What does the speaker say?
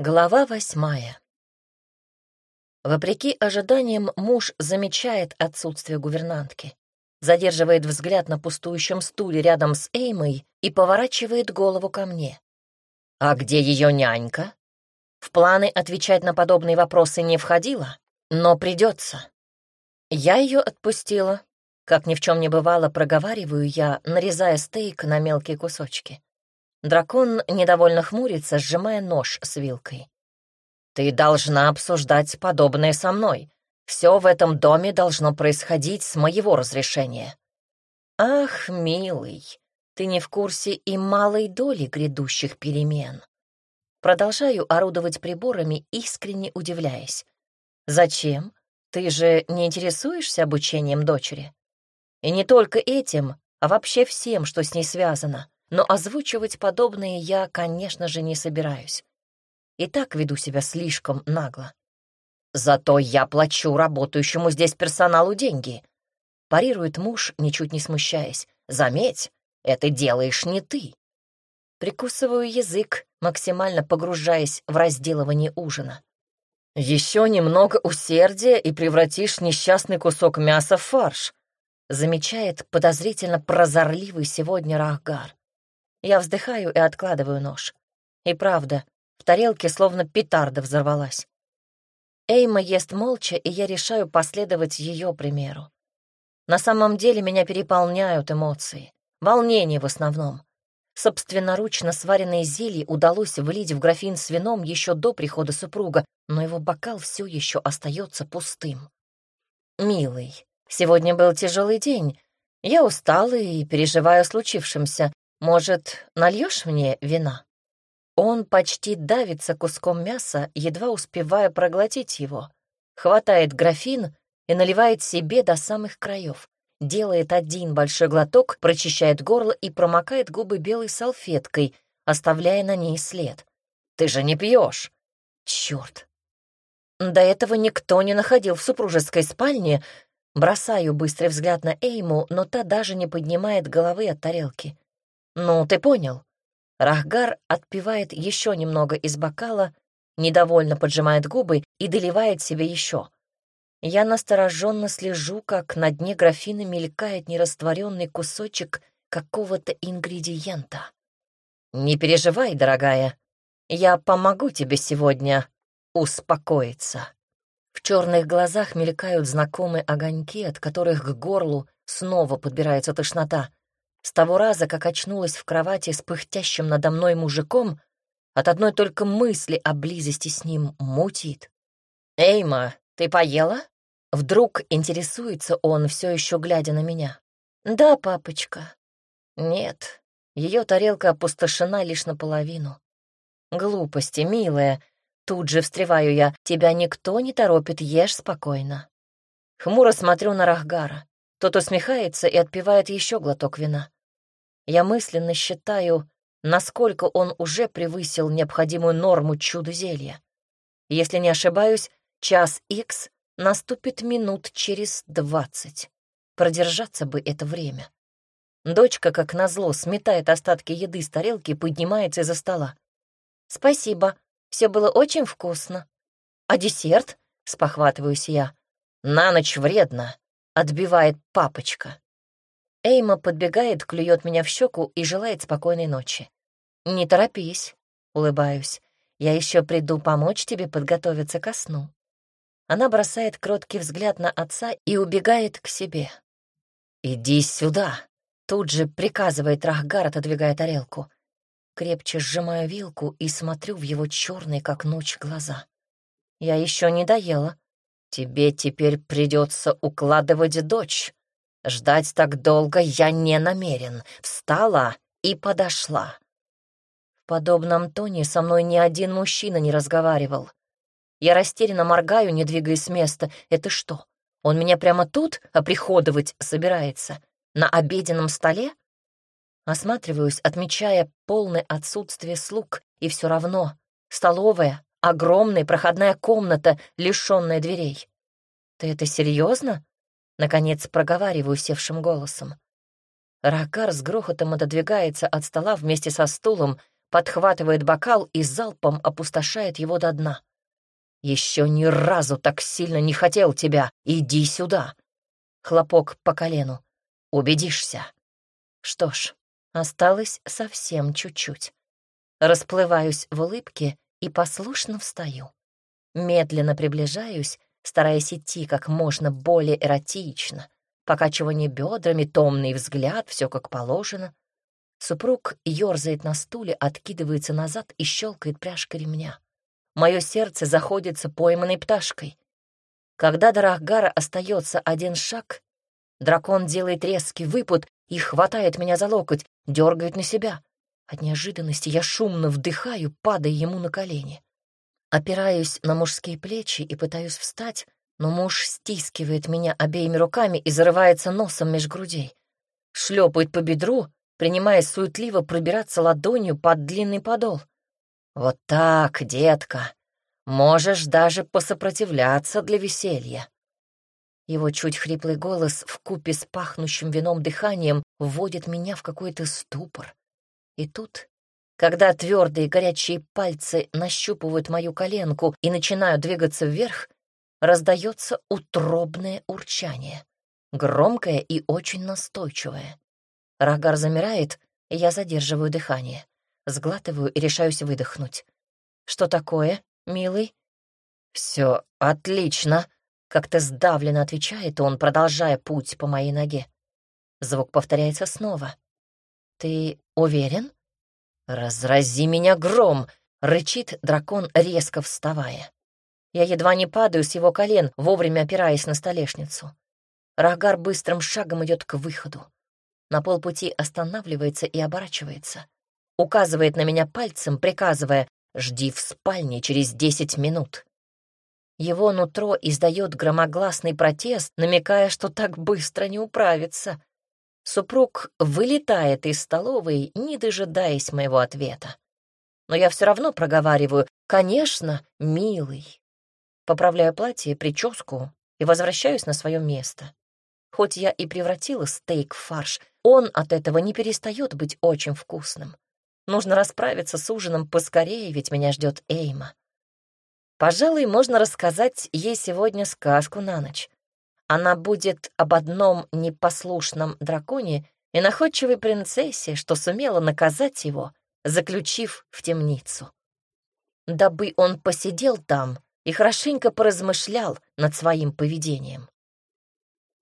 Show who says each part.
Speaker 1: Глава 8. Вопреки ожиданиям, муж замечает отсутствие гувернантки, задерживает взгляд на пустующем стуле рядом с Эймой и поворачивает голову ко мне. «А где ее нянька?» В планы отвечать на подобные вопросы не входило, но придется. Я ее отпустила. Как ни в чем не бывало, проговариваю я, нарезая стейк на мелкие кусочки. Дракон недовольно хмурится, сжимая нож с вилкой. «Ты должна обсуждать подобное со мной. Все в этом доме должно происходить с моего разрешения». «Ах, милый, ты не в курсе и малой доли грядущих перемен». Продолжаю орудовать приборами, искренне удивляясь. «Зачем? Ты же не интересуешься обучением дочери? И не только этим, а вообще всем, что с ней связано. Но озвучивать подобное я, конечно же, не собираюсь. И так веду себя слишком нагло. Зато я плачу работающему здесь персоналу деньги. Парирует муж, ничуть не смущаясь. Заметь, это делаешь не ты. Прикусываю язык, максимально погружаясь в разделывание ужина. Еще немного усердия и превратишь несчастный кусок мяса в фарш, замечает подозрительно прозорливый сегодня Рахгар. Я вздыхаю и откладываю нож. И правда, в тарелке словно петарда взорвалась. Эйма ест молча, и я решаю последовать ее примеру. На самом деле меня переполняют эмоции. Волнение в основном. Собственноручно сваренные зелья удалось влить в графин с вином еще до прихода супруга, но его бокал все еще остается пустым. «Милый, сегодня был тяжелый день. Я устала и переживаю о случившемся. Может, нальешь мне вина?» Он почти давится куском мяса, едва успевая проглотить его. Хватает графин и наливает себе до самых краев. Делает один большой глоток, прочищает горло и промокает губы белой салфеткой, оставляя на ней след. «Ты же не пьешь!» «Черт!» До этого никто не находил в супружеской спальне. Бросаю быстрый взгляд на Эйму, но та даже не поднимает головы от тарелки. «Ну, ты понял». Рахгар отпивает еще немного из бокала, недовольно поджимает губы и доливает себе еще. Я настороженно слежу, как на дне графина мелькает нерастворенный кусочек какого-то ингредиента. «Не переживай, дорогая, я помогу тебе сегодня успокоиться». В черных глазах мелькают знакомые огоньки, от которых к горлу снова подбирается тошнота. С того раза, как очнулась в кровати с пыхтящим надо мной мужиком, от одной только мысли о близости с ним мутит. «Эйма, ты поела?» Вдруг интересуется он, все еще глядя на меня. «Да, папочка». Нет, ее тарелка опустошена лишь наполовину. «Глупости, милая». Тут же встреваю я. «Тебя никто не торопит, ешь спокойно». Хмуро смотрю на Рахгара. Тот усмехается и отпивает еще глоток вина. Я мысленно считаю, насколько он уже превысил необходимую норму чудо-зелья. Если не ошибаюсь, час икс наступит минут через 20. Продержаться бы это время. Дочка, как назло, сметает остатки еды с тарелки и поднимается из-за стола. «Спасибо, все было очень вкусно». «А десерт?» — спохватываюсь я. «На ночь вредно», — отбивает папочка. Эйма подбегает, клюет меня в щеку и желает спокойной ночи. «Не торопись», — улыбаюсь. «Я еще приду помочь тебе подготовиться ко сну». Она бросает кроткий взгляд на отца и убегает к себе. «Иди сюда», — тут же приказывает Рахгар, отодвигая тарелку. Крепче сжимаю вилку и смотрю в его черные, как ночь, глаза. «Я еще не доела. Тебе теперь придется укладывать дочь. Ждать так долго я не намерен. Встала и подошла». В подобном тоне со мной ни один мужчина не разговаривал. Я растерянно моргаю, не двигаясь с места. Это что, он меня прямо тут оприходовать собирается? На обеденном столе? Осматриваюсь, отмечая полное отсутствие слуг, и все равно столовая, огромная проходная комната, лишенная дверей. «Ты это серьезно?» — наконец проговариваю севшим голосом. Рахгар с грохотом отодвигается от стола вместе со стулом, подхватывает бокал и залпом опустошает его до дна. «Еще ни разу так сильно не хотел тебя. Иди сюда!» Хлопок по колену. «Убедишься». Что ж, осталось совсем чуть-чуть. Расплываюсь в улыбке и послушно встаю. Медленно приближаюсь, стараясь идти как можно более эротично. Покачивание бедрами, томный взгляд, все как положено. Супруг ерзает на стуле, откидывается назад и щелкает пряжкой ремня. Мое сердце заходится пойманной пташкой. Когда до Рахгара остается один шаг, дракон делает резкий выпад и хватает меня за локоть, дергает на себя. От неожиданности я шумно вдыхаю, падая ему на колени. Опираюсь на мужские плечи и пытаюсь встать, но муж стискивает меня обеими руками и зарывается носом меж грудей. Шлепает по бедру, принимаясь суетливо пробираться ладонью под длинный подол. «Вот так, детка, можешь даже посопротивляться для веселья». Его чуть хриплый голос вкупе с пахнущим вином дыханием вводит меня в какой-то ступор. И тут, когда твердые горячие пальцы нащупывают мою коленку и начинают двигаться вверх, раздается утробное урчание, громкое и очень настойчивое. Рахгар замирает, и я задерживаю дыхание. Сглатываю и решаюсь выдохнуть. «Что такое, милый?» «Все отлично», — как-то сдавленно отвечает он, продолжая путь по моей ноге. Звук повторяется снова. «Ты уверен?» «Разрази меня гром!» — рычит дракон, резко вставая. Я едва не падаю с его колен, вовремя опираясь на столешницу. Рахгар быстрым шагом идет к выходу. На полпути останавливается и оборачивается. Указывает на меня пальцем, приказывая: «Жди в спальне через 10 минут». Его нутро издает громогласный протест, намекая, что так быстро не управится. Супруг вылетает из столовой, не дожидаясь моего ответа. Но я все равно проговариваю: «Конечно, милый». Поправляю платье, прическу и возвращаюсь на свое место. Хоть я и превратила стейк в фарш, он от этого не перестает быть очень вкусным. Нужно расправиться с ужином поскорее, ведь меня ждет Эйма. Пожалуй, можно рассказать ей сегодня сказку на ночь. Она будет об одном непослушном драконе и находчивой принцессе, что сумела наказать его, заключив в темницу. Дабы он посидел там и хорошенько поразмышлял над своим поведением.